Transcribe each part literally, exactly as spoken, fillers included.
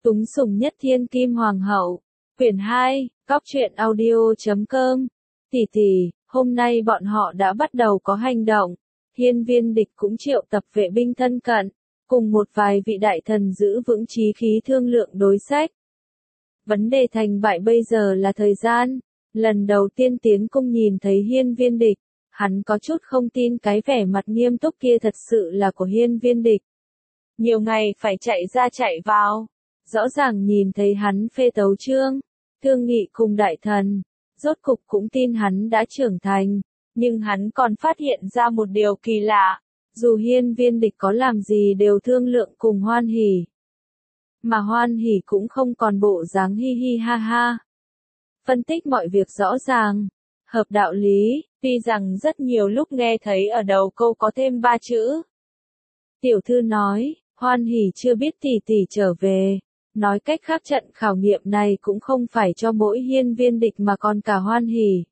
Túng sủng nhất thiên kim hoàng hậu. Quyển hai, Cóc truyện audio chấm com. Tỷ tỷ, hôm nay bọn họ đã bắt đầu có hành động. Hiên Viên Địch cũng triệu tập vệ binh thân cận, cùng một vài vị đại thần giữ vững chí khí thương lượng đối sách. Vấn đề thành bại bây giờ là thời gian. Lần đầu tiên tiến cung nhìn thấy Hiên Viên Địch, hắn có chút không tin cái vẻ mặt nghiêm túc kia thật sự là của Hiên Viên Địch. Nhiều ngày phải chạy ra chạy vào, rõ ràng nhìn thấy hắn phê tấu chương, thương nghị cùng đại thần, rốt cục cũng tin hắn đã trưởng thành, nhưng hắn còn phát hiện ra một điều kỳ lạ, dù Hiên Viên Địch có làm gì đều thương lượng cùng Hoan Hỉ. Mà Hoan Hỉ cũng không còn bộ dáng hi hi ha ha. Phân tích mọi việc rõ ràng, hợp đạo lý, tuy rằng rất nhiều lúc nghe thấy ở đầu câu có thêm ba chữ. Tiểu thư nói, Hoan Hỉ chưa biết tỷ tỷ trở về, nói cách khác trận khảo nghiệm này cũng không phải cho mỗi Hiên Viên Địch mà còn cả Hoan Hỉ.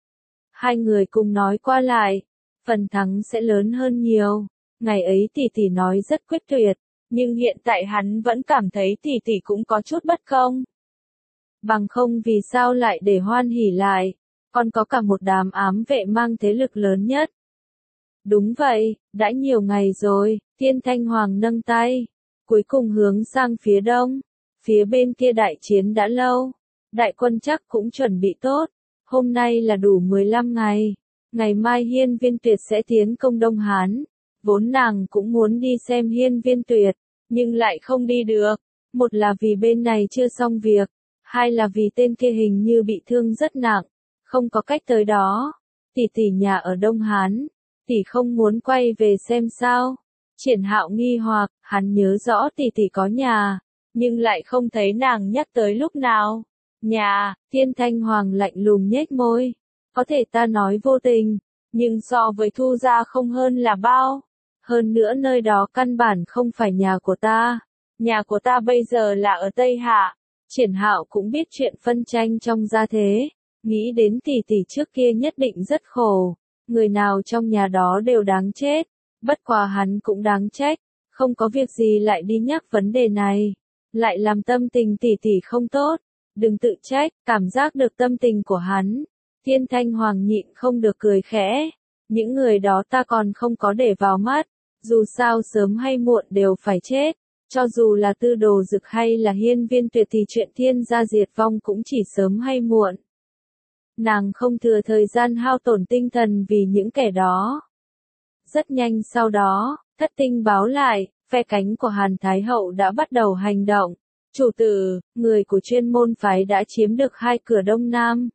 Hai người cùng nói qua lại, phần thắng sẽ lớn hơn nhiều, ngày ấy tỷ tỷ nói rất quyết tuyệt, nhưng hiện tại hắn vẫn cảm thấy tỷ tỷ cũng có chút bất công. Bằng không vì sao lại để Hoan Hỉ lại, còn có cả một đám ám vệ mang thế lực lớn nhất. Đúng vậy, đã nhiều ngày rồi, Thiên Thanh Hoàng nâng tay, cuối cùng hướng sang phía đông, phía bên kia đại chiến đã lâu, đại quân chắc cũng chuẩn bị tốt, hôm nay là đủ mười lăm ngày, ngày mai Hiên Viên Tuyệt sẽ tiến công Đông Hán, vốn nàng cũng muốn đi xem Hiên Viên Tuyệt, nhưng lại không đi được, một là vì bên này chưa xong việc, hai là vì tên kia hình như bị thương rất nặng, không có cách tới đó, tỷ tỷ nhà ở Đông Hán, tỷ không muốn quay về xem sao. Triển Hạo nghi hoặc, hắn nhớ rõ tỷ tỷ có nhà, nhưng lại không thấy nàng nhắc tới lúc nào. Nhà, Thiên Thanh Hoàng lạnh lùng nhếch môi. Có thể ta nói vô tình, nhưng so với Thu gia không hơn là bao. Hơn nữa nơi đó căn bản không phải nhà của ta. Nhà của ta bây giờ là ở Tây Hạ. Triển Hạo cũng biết chuyện phân tranh trong gia thế. Nghĩ đến tỷ tỷ trước kia nhất định rất khổ. Người nào trong nhà đó đều đáng chết. Bất quá hắn cũng đáng trách, không có việc gì lại đi nhắc vấn đề này, lại làm tâm tình tỷ tỷ không tốt, đừng tự trách, cảm giác được tâm tình của hắn. Thiên Thanh Hoàng nhịn không được cười khẽ, những người đó ta còn không có để vào mắt, dù sao sớm hay muộn đều phải chết, cho dù là Tư Đồ Dực hay là Hiên Viên Tuyệt thì chuyện thiên gia diệt vong cũng chỉ sớm hay muộn. Nàng không thừa thời gian hao tổn tinh thần vì những kẻ đó. Rất nhanh sau đó, thất tinh báo lại, phe cánh của Hàn Thái Hậu đã bắt đầu hành động. Chủ tử, người của chuyên môn phái đã chiếm được hai cửa Đông Nam.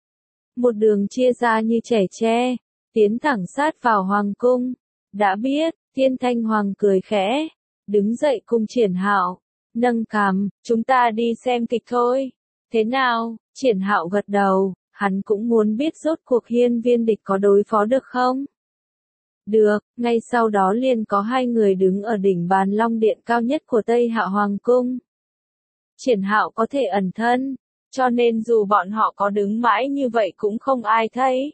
Một đường chia ra như trẻ tre, tiến thẳng sát vào Hoàng cung. Đã biết, Thiên Thanh Hoàng cười khẽ, đứng dậy cùng Triển Hạo, nâng cằm, chúng ta đi xem kịch thôi. Thế nào? Triển Hạo gật đầu, hắn cũng muốn biết rốt cuộc Hiên Viên Địch có đối phó được không? Được, ngay sau đó liền có hai người đứng ở đỉnh bàn long điện cao nhất của Tây Hạ Hoàng cung. Triển Hạo có thể ẩn thân, cho nên dù bọn họ có đứng mãi như vậy cũng không ai thấy.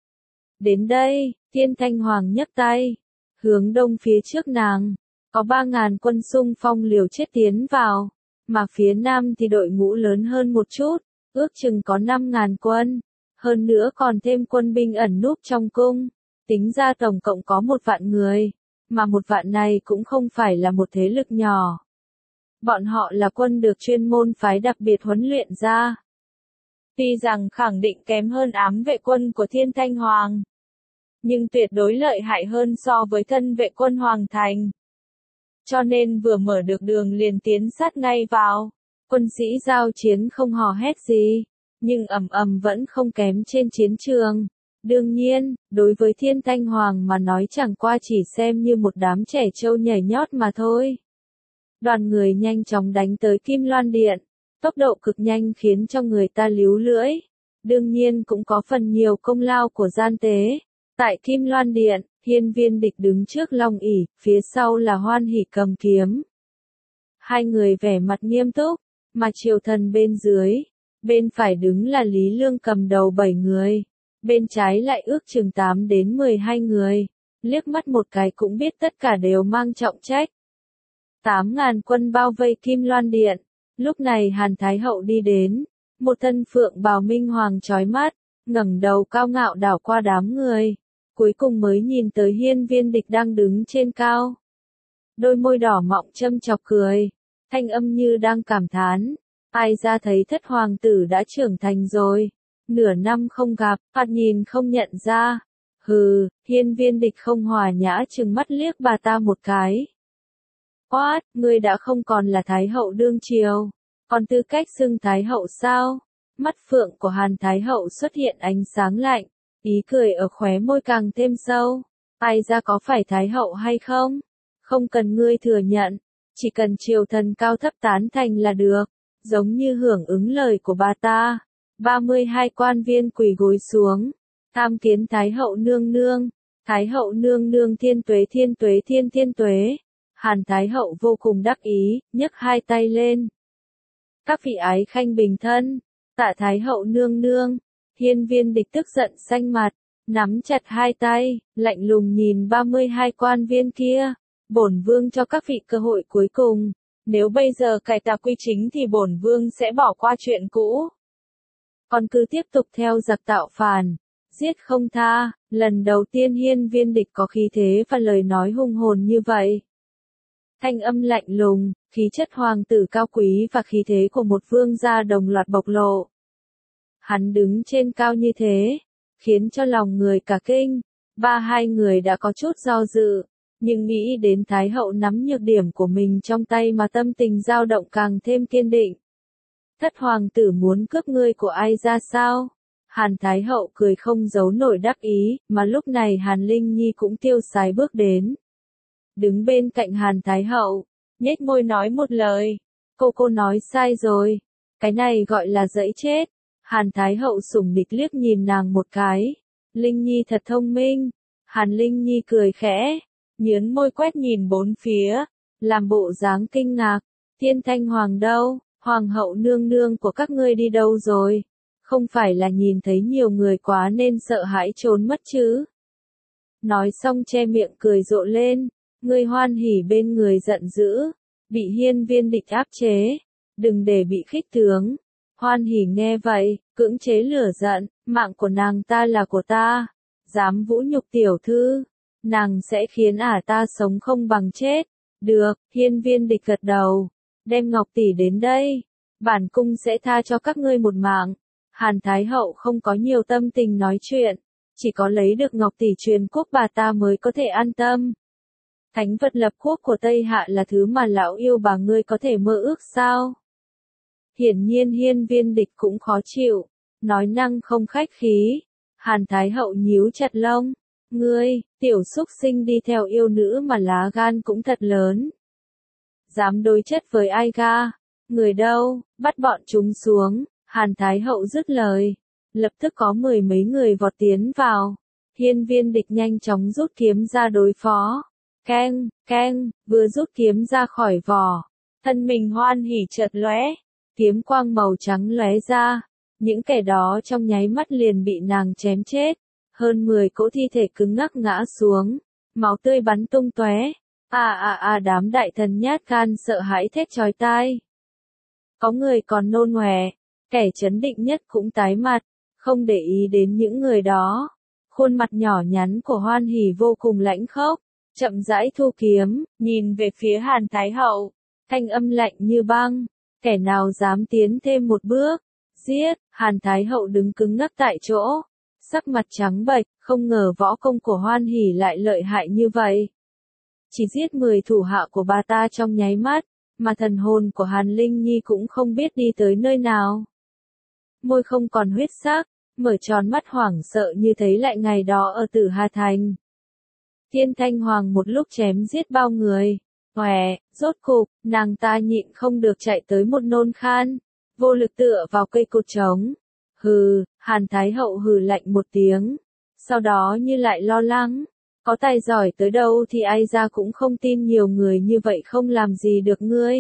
Đến đây, Thiên Thanh Hoàng nhấc tay, hướng đông phía trước nàng, có ba ngàn quân xung phong liều chết tiến vào, mà phía nam thì đội ngũ lớn hơn một chút, ước chừng có năm ngàn quân, hơn nữa còn thêm quân binh ẩn núp trong cung. Tính ra tổng cộng có một vạn người, mà một vạn này cũng không phải là một thế lực nhỏ. Bọn họ là quân được chuyên môn phái đặc biệt huấn luyện ra. Tuy rằng khẳng định kém hơn ám vệ quân của Thiên Thanh Hoàng, nhưng tuyệt đối lợi hại hơn so với thân vệ quân Hoàng Thành. Cho nên vừa mở được đường liền tiến sát ngay vào, quân sĩ giao chiến không hò hét gì, nhưng ầm ầm vẫn không kém trên chiến trường. Đương nhiên, đối với Thiên Thanh Hoàng mà nói chẳng qua chỉ xem như một đám trẻ trâu nhảy nhót mà thôi. Đoàn người nhanh chóng đánh tới Kim Loan Điện, tốc độ cực nhanh khiến cho người ta líu lưỡi. Đương nhiên cũng có phần nhiều công lao của gian tế. Tại Kim Loan Điện, Hiên Viên Địch đứng trước Long ỷ, phía sau là Hoan Hỉ cầm kiếm. Hai người vẻ mặt nghiêm túc, mà triều thần bên dưới, bên phải đứng là Lý Lương cầm đầu bảy người. Bên trái lại ước chừng tám đến mười hai người, liếc mắt một cái cũng biết tất cả đều mang trọng trách. Tám ngàn quân bao vây Kim Loan Điện, Lúc này Hàn Thái Hậu đi đến, một thân phượng bào minh hoàng chói mắt, ngẩng đầu cao ngạo đảo qua đám người, cuối cùng mới nhìn tới Hiên Viên Địch đang đứng trên cao. Đôi môi đỏ mọng châm chọc cười, thanh âm như đang cảm thán, ai ra thấy thất hoàng tử đã trưởng thành rồi, nửa năm không gặp, thoạt nhìn không nhận ra. Hừ, Hiên Viên Địch không hòa nhã trừng mắt liếc bà ta một cái. What, ngươi đã không còn là Thái Hậu đương triều, còn tư cách xưng Thái Hậu sao? Mắt phượng của Hàn Thái Hậu xuất hiện ánh sáng lạnh, ý cười ở khóe môi càng thêm sâu. Ai ra có phải Thái Hậu hay không? Không cần ngươi thừa nhận, chỉ cần triều thần cao thấp tán thành là được, giống như hưởng ứng lời của bà ta. ba mươi hai quan viên quỳ gối xuống, tham kiến Thái Hậu nương nương, Thái Hậu nương nương thiên tuế thiên tuế thiên thiên tuế. Hàn Thái Hậu vô cùng đắc ý, nhấc hai tay lên. Các vị ái khanh bình thân, tạ Thái Hậu nương nương. Hiên Viên Địch tức giận xanh mặt, nắm chặt hai tay, lạnh lùng nhìn ba mươi hai quan viên kia. Bổn vương cho các vị cơ hội cuối cùng, nếu bây giờ cải tà quy chính thì bổn vương sẽ bỏ qua chuyện cũ. Còn cứ tiếp tục theo giặc tạo phản, giết không tha. Lần đầu tiên Hiên Viên Địch có khí thế và lời nói hung hồn như vậy. Thanh âm lạnh lùng, khí chất hoàng tử cao quý và khí thế của một vương gia đồng loạt bộc lộ. Hắn đứng trên cao như thế, khiến cho lòng người cả kinh. Ba hai người đã có chút do dự, nhưng nghĩ đến Thái Hậu nắm nhược điểm của mình trong tay mà tâm tình dao động càng thêm kiên định. Thất hoàng tử muốn cướp ngươi của ai ra sao? Hàn Thái Hậu cười không giấu nổi đắc ý, mà lúc này Hàn Linh Nhi cũng tiêu sái bước đến. Đứng bên cạnh Hàn Thái Hậu, nhếch môi nói một lời. Cô cô nói sai rồi. Cái này gọi là dẫy chết. Hàn Thái Hậu sủng nịch liếc nhìn nàng một cái. Linh Nhi thật thông minh. Hàn Linh Nhi cười khẽ, nhớn môi quét nhìn bốn phía, làm bộ dáng kinh ngạc. Thiên Thanh Hoàng đâu? Hoàng hậu nương nương của các ngươi đi đâu rồi? Không phải là nhìn thấy nhiều người quá nên sợ hãi trốn mất chứ? Nói xong che miệng cười rộ lên. Ngươi hoan hỉ bên người giận dữ, bị Hiên Viên Địch áp chế, đừng để bị khích tướng. Hoan hỉ nghe vậy, cưỡng chế lửa giận, mạng của nàng ta là của ta, dám vũ nhục tiểu thư, nàng sẽ khiến ả ta sống không bằng chết. Được, Hiên Viên Địch gật đầu, đem Ngọc tỷ đến đây, bản cung sẽ tha cho các ngươi một mạng. Hàn Thái Hậu không có nhiều tâm tình nói chuyện, chỉ có lấy được Ngọc tỷ truyền quốc bà ta mới có thể an tâm. Thánh vật lập quốc của Tây Hạ là thứ mà lão yêu bà ngươi có thể mơ ước sao? Hiển nhiên Hiên Viên Địch cũng khó chịu, nói năng không khách khí. Hàn Thái Hậu nhíu chặt lông, ngươi, tiểu xúc sinh đi theo yêu nữ mà lá gan cũng thật lớn. Dám đối chất với ai ga? Người đâu, bắt bọn chúng xuống. Hàn Thái Hậu dứt lời, lập tức có mười mấy người vọt tiến vào. Hiên Viên Địch nhanh chóng rút kiếm ra đối phó. Keng, keng, vừa rút kiếm ra khỏi vỏ, thân mình hoan hỉ chợt lóe, kiếm quang màu trắng lóe ra, những kẻ đó trong nháy mắt liền bị nàng chém chết, hơn mười cỗ thi thể cứng ngắc ngã xuống, máu tươi bắn tung tóe. À à à đám đại thần nhát gan sợ hãi thét chói tai. Có người còn nôn ngoè, kẻ chấn định nhất cũng tái mặt, không để ý đến những người đó. Khuôn mặt nhỏ nhắn của Hoan Hỉ vô cùng lãnh khốc. Chậm rãi thu kiếm, nhìn về phía Hàn Thái Hậu, thanh âm lạnh như băng, kẻ nào dám tiến thêm một bước, giết. Hàn Thái Hậu đứng cứng ngắc tại chỗ, sắc mặt trắng bệch, không ngờ võ công của Hoan Hỉ lại lợi hại như vậy. Chỉ giết mười thủ hạ của bà ta trong nháy mắt, mà thần hồn của Hàn Linh Nhi cũng không biết đi tới nơi nào. Môi không còn huyết sắc, mở tròn mắt hoảng sợ như thấy lại ngày đó ở Tử Hà Thành. Thiên Thanh Hoàng một lúc chém giết bao người. Hòe, rốt cục, nàng ta nhịn không được chạy tới một nôn khan, vô lực tựa vào cây cột trống. Hừ, Hàn Thái Hậu hừ lạnh một tiếng, sau đó như lại lo lắng, có tài giỏi tới đâu thì ai ra cũng không tin nhiều người như vậy không làm gì được ngươi.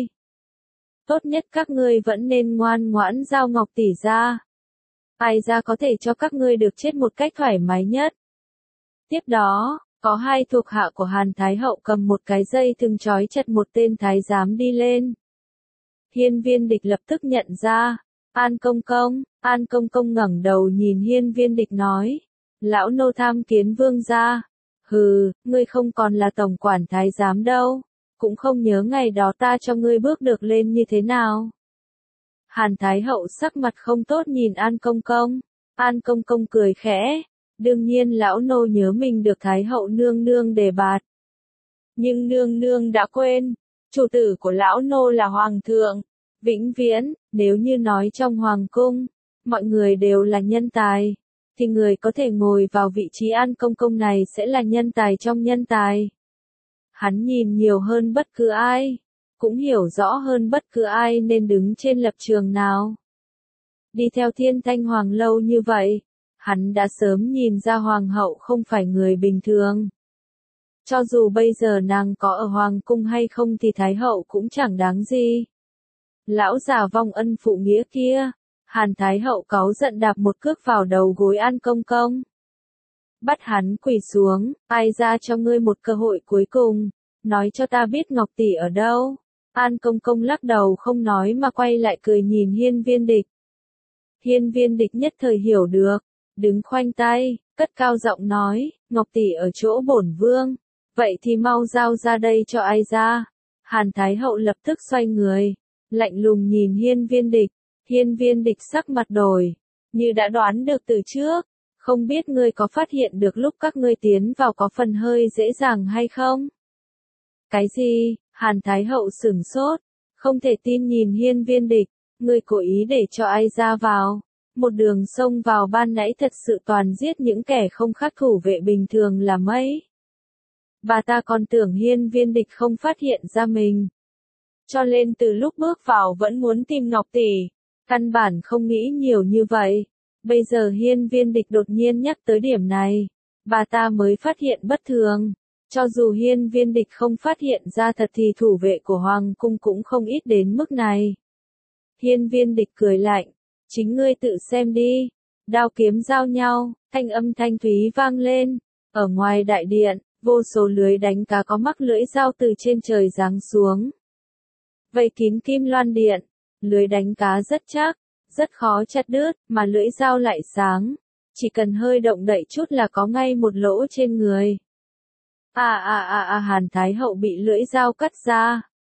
Tốt nhất các ngươi vẫn nên ngoan ngoãn giao Ngọc tỷ ra. Ai ra có thể cho các ngươi được chết một cách thoải mái nhất. Tiếp đó, có hai thuộc hạ của Hàn Thái Hậu cầm một cái dây thừng trói chặt một tên thái giám đi lên. Hiên Viên Địch lập tức nhận ra. An công công, An công công ngẩng đầu nhìn Hiên Viên Địch nói. Lão nô tham kiến vương gia. Hừ, ngươi không còn là tổng quản thái giám đâu. Cũng không nhớ ngày đó ta cho ngươi bước được lên như thế nào. Hàn Thái Hậu sắc mặt không tốt nhìn An công công. An công công cười khẽ. Đương nhiên lão nô nhớ mình được Thái Hậu nương nương đề bạt. Nhưng nương nương đã quên. Chủ tử của lão nô là Hoàng thượng. Vĩnh viễn, nếu như nói trong Hoàng cung, mọi người đều là nhân tài, thì người có thể ngồi vào vị trí An công công này sẽ là nhân tài trong nhân tài. Hắn nhìn nhiều hơn bất cứ ai, cũng hiểu rõ hơn bất cứ ai nên đứng trên lập trường nào. Đi theo Thiên Thanh Hoàng lâu như vậy, hắn đã sớm nhìn ra Hoàng hậu không phải người bình thường. Cho dù bây giờ nàng có ở Hoàng cung hay không thì Thái hậu cũng chẳng đáng gì. Lão già vong ân phụ nghĩa kia, Hàn Thái hậu cáu giận đạp một cước vào đầu gối An công công. Bắt hắn quỳ xuống, ai ra cho ngươi một cơ hội cuối cùng, nói cho ta biết Ngọc tỷ ở đâu. An công công lắc đầu không nói mà quay lại cười nhìn Hiên Viên Địch. Hiên Viên Địch nhất thời hiểu được, đứng khoanh tay, cất cao giọng nói, Ngọc tỷ ở chỗ bổn vương, vậy thì mau giao ra đây cho ai ra. Hàn Thái hậu lập tức xoay người, lạnh lùng nhìn Hiên Viên Địch. Hiên Viên Địch sắc mặt đổi, như đã đoán được từ trước, không biết ngươi có phát hiện được lúc các ngươi tiến vào có phần hơi dễ dàng hay không? Cái gì? Hàn Thái hậu sửng sốt, không thể tin nhìn Hiên Viên Địch, ngươi cố ý để cho ai ra vào, một đường xông vào ban nãy thật sự toàn giết những kẻ không khác thủ vệ bình thường là mấy. Bà ta còn tưởng Hiên Viên Địch không phát hiện ra mình, cho nên từ lúc bước vào vẫn muốn tìm Ngọc tỷ, căn bản không nghĩ nhiều như vậy. Bây giờ Hiên Viên Địch đột nhiên nhắc tới điểm này, bà ta mới phát hiện bất thường. Cho dù Hiên Viên Địch không phát hiện ra thật thì thủ vệ của Hoàng cung cũng không ít đến mức này. Hiên Viên Địch cười lạnh, chính ngươi tự xem đi. Đao kiếm giao nhau, thanh âm thanh thúy vang lên. Ở ngoài đại điện, vô số lưới đánh cá có mắc lưỡi dao từ trên trời giáng xuống. Vây kín Kim Loan Điện, lưới đánh cá rất chắc, rất khó chặt đứt, mà lưỡi dao lại sáng. Chỉ cần hơi động đậy chút là có ngay một lỗ trên người. À à à à Hàn Thái hậu bị lưỡi dao cắt ra.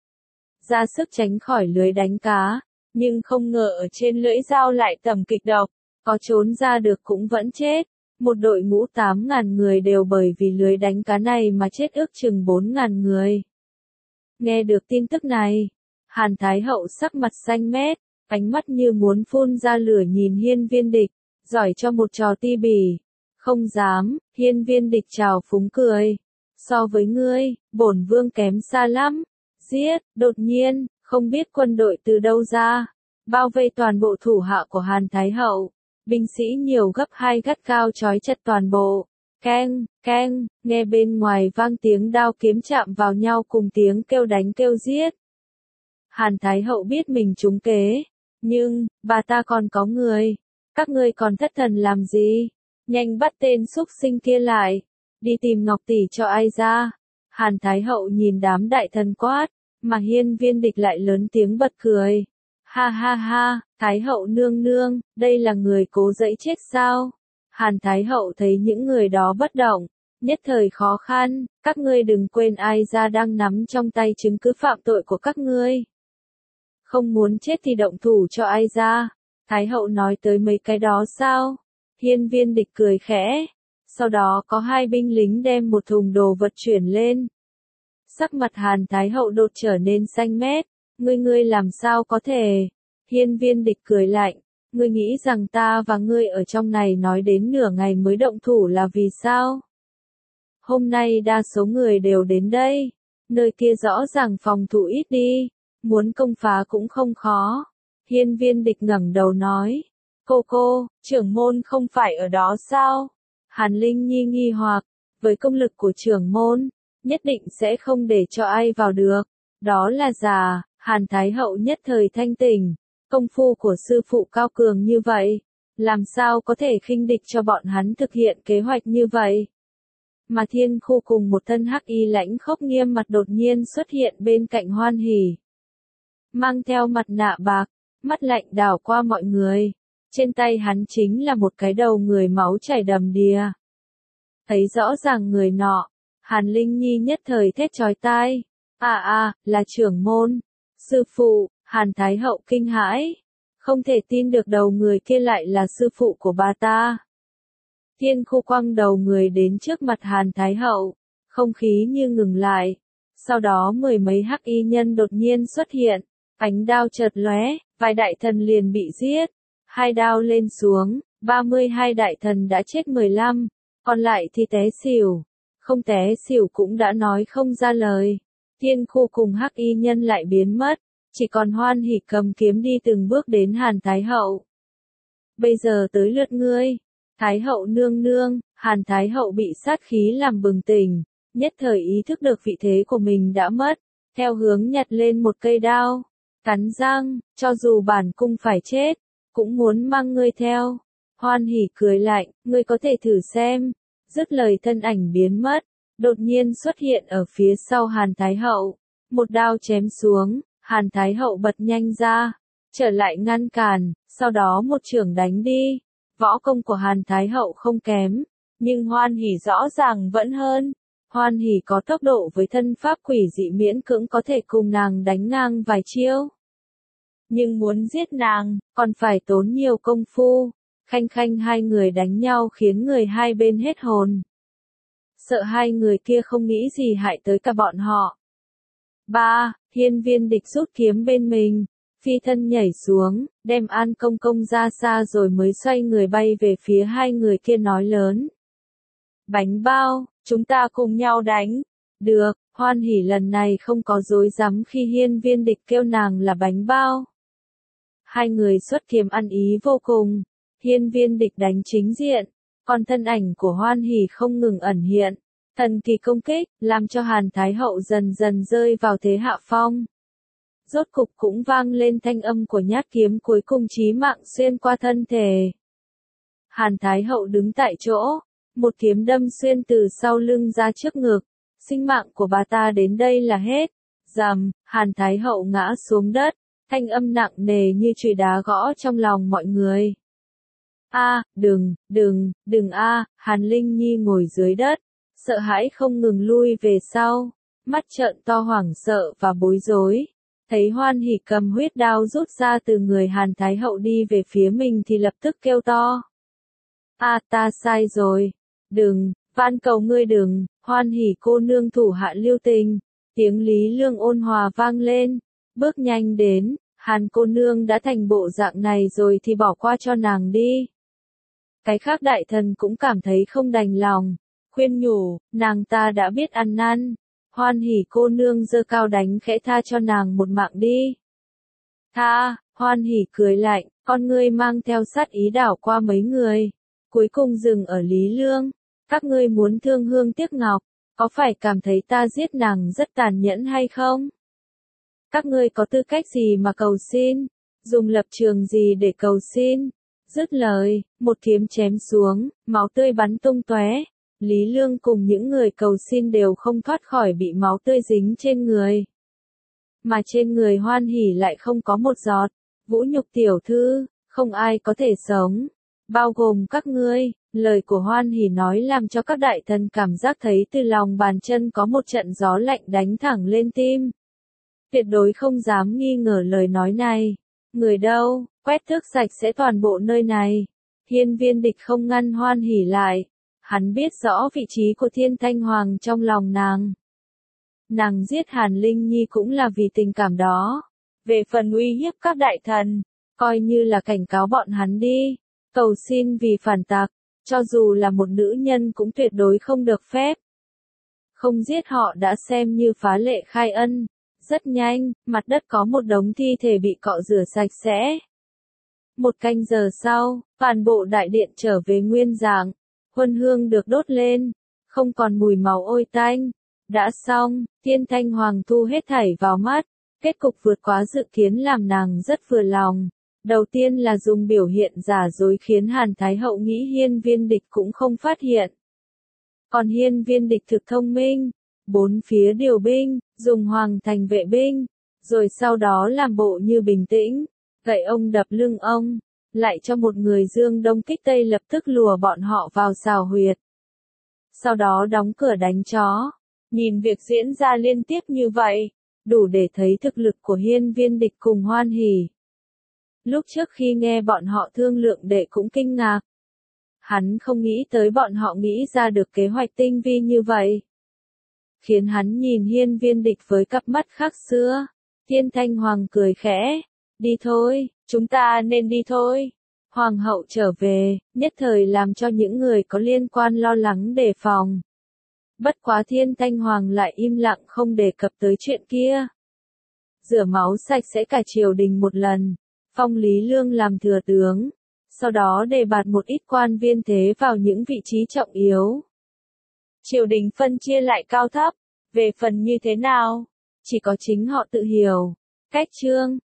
Ra sức tránh khỏi lưới đánh cá, nhưng không ngờ ở trên lưỡi dao lại tầm kịch độc, có trốn ra được cũng vẫn chết. Một đội ngũ tám ngàn người đều bởi vì lưới đánh cá này mà chết ước chừng bốn ngàn người. Nghe được tin tức này, Hàn Thái hậu sắc mặt xanh mét, ánh mắt như muốn phun ra lửa nhìn Hiên Viên Địch, giỏi cho một trò ti bỉ. Không dám, Hiên Viên Địch trào phúng cười. So với ngươi, bổn vương kém xa lắm. Giết, đột nhiên, không biết quân đội từ đâu ra, bao vây toàn bộ thủ hạ của Hàn Thái hậu. Binh sĩ nhiều gấp hai gắt cao trói chặt toàn bộ. Keng, keng, nghe bên ngoài vang tiếng đao kiếm chạm vào nhau cùng tiếng kêu đánh kêu giết. Hàn Thái hậu biết mình trúng kế, nhưng, bà ta còn có người. Các ngươi còn thất thần làm gì? Nhanh bắt tên xúc sinh kia lại, đi tìm Ngọc tỷ cho ai ra. Hàn Thái hậu nhìn đám đại thần quát, mà Hiên Viên Địch lại lớn tiếng bật cười. Ha ha ha, Thái hậu nương nương, đây là người cố dẫy chết sao? Hàn Thái hậu thấy những người đó bất động, nhất thời khó khăn, các ngươi đừng quên ai ra đang nắm trong tay chứng cứ phạm tội của các ngươi. Không muốn chết thì động thủ cho ai ra. Thái hậu nói tới mấy cái đó sao? Hiên Viên Địch cười khẽ. Sau đó có hai binh lính đem một thùng đồ vật chuyển lên. Sắc mặt Hàn Thái hậu đột trở nên xanh mét. Ngươi ngươi làm sao có thể? Hiên Viên Địch cười lạnh. Ngươi nghĩ rằng ta và ngươi ở trong này nói đến nửa ngày mới động thủ là vì sao? Hôm nay đa số người đều đến đây. Nơi kia rõ ràng phòng thủ ít đi. Muốn công phá cũng không khó. Hiên Viên Địch ngẩng đầu nói. Cô cô, trưởng môn không phải ở đó sao? Hàn Linh Nhi nghi hoặc. Với công lực của trưởng môn, nhất định sẽ không để cho ai vào được. Đó là giả. Hàn Thái hậu nhất thời thanh tỉnh. Công phu của sư phụ cao cường như vậy, làm sao có thể khinh địch cho bọn hắn thực hiện kế hoạch như vậy? Mà Thiên Khu cùng một thân hắc y lãnh khốc nghiêm mặt đột nhiên xuất hiện bên cạnh Hoan Hỉ. mang theo mặt nạ bạc, mắt lạnh đảo qua mọi người. Trên tay hắn chính là một cái đầu người máu chảy đầm đìa. Thấy rõ ràng người nọ, Hàn Linh Nhi nhất thời thét chói tai. À à, là trưởng môn. Sư phụ, Hàn Thái Hậu kinh hãi. Không thể tin được đầu người kia lại là sư phụ của bà ta. Thiên Khu quăng đầu người đến trước mặt Hàn Thái Hậu. Không khí như ngừng lại. Sau đó mười mấy hắc y nhân đột nhiên xuất hiện. Ánh đao chợt lóe, vài đại thần liền bị giết. Hai đao lên xuống, ba mươi hai đại thần đã chết mười lăm. Còn lại thì té xỉu. Không té xỉu cũng đã nói không ra lời. Thiên Khu cùng hắc y nhân lại biến mất. Chỉ còn Hoan Hỉ cầm kiếm đi từng bước đến Hàn Thái Hậu. Bây giờ tới lượt ngươi. Thái Hậu nương nương. Hàn Thái Hậu bị sát khí làm bừng tỉnh. Nhất thời ý thức được vị thế của mình đã mất. Theo hướng nhặt lên một cây đao. Cắn răng, cho dù bản cung phải chết, cũng muốn mang ngươi theo. Hoan Hỉ cười lạnh, ngươi có thể thử xem. Dứt lời thân ảnh biến mất. Đột nhiên xuất hiện ở phía sau Hàn Thái Hậu. Một đao chém xuống. Hàn Thái Hậu bật nhanh ra, trở lại ngăn cản, sau đó một chưởng đánh đi. Võ công của Hàn Thái Hậu không kém, nhưng Hoan Hỉ rõ ràng vẫn hơn. Hoan Hỉ có tốc độ với thân pháp quỷ dị miễn cưỡng có thể cùng nàng đánh ngang vài chiêu. Nhưng muốn giết nàng, còn phải tốn nhiều công phu. Khanh khanh hai người đánh nhau khiến người hai bên hết hồn. Sợ hai người kia không nghĩ gì hại tới cả bọn họ. Ba, Hiên Viên Địch rút kiếm bên mình, phi thân nhảy xuống, đem An Công Công ra xa rồi mới xoay người bay về phía hai người kia nói lớn. Bánh bao, chúng ta cùng nhau đánh. Được, Hoan Hỉ lần này không có dối dám khi Hiên Viên Địch kêu nàng là bánh bao. Hai người xuất kiếm ăn ý vô cùng, Hiên Viên Địch đánh chính diện, còn thân ảnh của Hoan Hỉ không ngừng ẩn hiện. Thần kỳ công kích, làm cho Hàn Thái Hậu dần dần rơi vào thế hạ phong. Rốt cục cũng vang lên thanh âm của nhát kiếm cuối cùng chí mạng xuyên qua thân thể. Hàn Thái Hậu đứng tại chỗ, một kiếm đâm xuyên từ sau lưng ra trước ngực. Sinh mạng của bà ta đến đây là hết. Rầm, Hàn Thái Hậu ngã xuống đất, thanh âm nặng nề như chùy đá gõ trong lòng mọi người. A, đừng, đừng, đừng a, Hàn Linh Nhi ngồi dưới đất. Sợ hãi không ngừng lui về sau, mắt trợn to hoảng sợ và bối rối. Thấy Hoan Hỉ cầm huyết đao rút ra từ người Hàn Thái Hậu đi về phía mình thì lập tức kêu to. À ta sai rồi. Đừng, van cầu ngươi đừng, Hoan Hỉ cô nương thủ hạ lưu tình. Tiếng Lý Lương ôn hòa vang lên. Bước nhanh đến, Hàn cô nương đã thành bộ dạng này rồi thì bỏ qua cho nàng đi. Cái khác đại thần cũng cảm thấy không đành lòng. Khuyên nhủ, nàng ta đã biết ăn năn. Hoan Hỉ cô nương giơ cao đánh khẽ tha cho nàng một mạng đi. Tha, Hoan Hỉ cười lạnh, con ngươi mang theo sát ý đảo qua mấy người. Cuối cùng dừng ở Lý Lương. Các ngươi muốn thương hương tiếc ngọc, có phải cảm thấy ta giết nàng rất tàn nhẫn hay không? Các ngươi có tư cách gì mà cầu xin? Dùng lập trường gì để cầu xin? Dứt lời, một kiếm chém xuống, máu tươi bắn tung tóe. Lý Lương cùng những người cầu xin đều không thoát khỏi bị máu tươi dính trên người. Mà trên người Hoan Hỉ lại không có một giọt. Vũ Nhục tiểu thư, không ai có thể sống. Bao gồm các ngươi. Lời của Hoan Hỉ nói làm cho các đại thần cảm giác thấy từ lòng bàn chân có một trận gió lạnh đánh thẳng lên tim. Tuyệt đối không dám nghi ngờ lời nói này. Người đâu, quét thước sạch sẽ toàn bộ nơi này. Hiên Viên Địch không ngăn Hoan Hỉ lại. Hắn biết rõ vị trí của Thiên Thanh Hoàng trong lòng nàng. Nàng giết Hàn Linh Nhi cũng là vì tình cảm đó. Về phần uy hiếp các đại thần, coi như là cảnh cáo bọn hắn đi. Cầu xin vì phản tặc, cho dù là một nữ nhân cũng tuyệt đối không được phép. Không giết họ đã xem như phá lệ khai ân. Rất nhanh, mặt đất có một đống thi thể bị cọ rửa sạch sẽ. Một canh giờ sau, toàn bộ đại điện trở về nguyên dạng. Huân hương được đốt lên, không còn mùi máu ôi tanh. Đã xong, Thiên Thanh Hoàng thu hết thảy vào mắt. Kết cục vượt quá dự kiến làm nàng rất vừa lòng. Đầu tiên là dùng biểu hiện giả dối khiến Hàn Thái Hậu nghĩ Hiên Viên Địch cũng không phát hiện. Còn Hiên Viên Địch thực thông minh. Bốn phía điều binh, dùng hoàng thành vệ binh. rồi sau đó làm bộ như bình tĩnh, gậy ông đập lưng ông, lại cho một người dương đông kích tây lập tức lùa bọn họ vào xào huyệt. Sau đó đóng cửa đánh chó. Nhìn việc diễn ra liên tiếp như vậy, đủ để thấy thực lực của Hiên Viên Địch cùng Hoan Hỉ. Lúc trước khi nghe bọn họ thương lượng đệ cũng kinh ngạc. Hắn không nghĩ tới bọn họ nghĩ ra được kế hoạch tinh vi như vậy. Khiến hắn nhìn Hiên Viên Địch với cặp mắt khác xưa. Thiên Thanh Hoàng cười khẽ. Đi thôi, chúng ta nên đi thôi. Hoàng hậu trở về, nhất thời làm cho những người có liên quan lo lắng đề phòng. Bất quá Thiên Thanh Hoàng lại im lặng không đề cập tới chuyện kia. Rửa máu sạch sẽ cả triều đình một lần, phong Lý Lương làm thừa tướng, sau đó đề bạt một ít quan viên thế vào những vị trí trọng yếu. Triều đình phân chia lại cao thấp, về phần như thế nào, chỉ có chính họ tự hiểu. Cách chương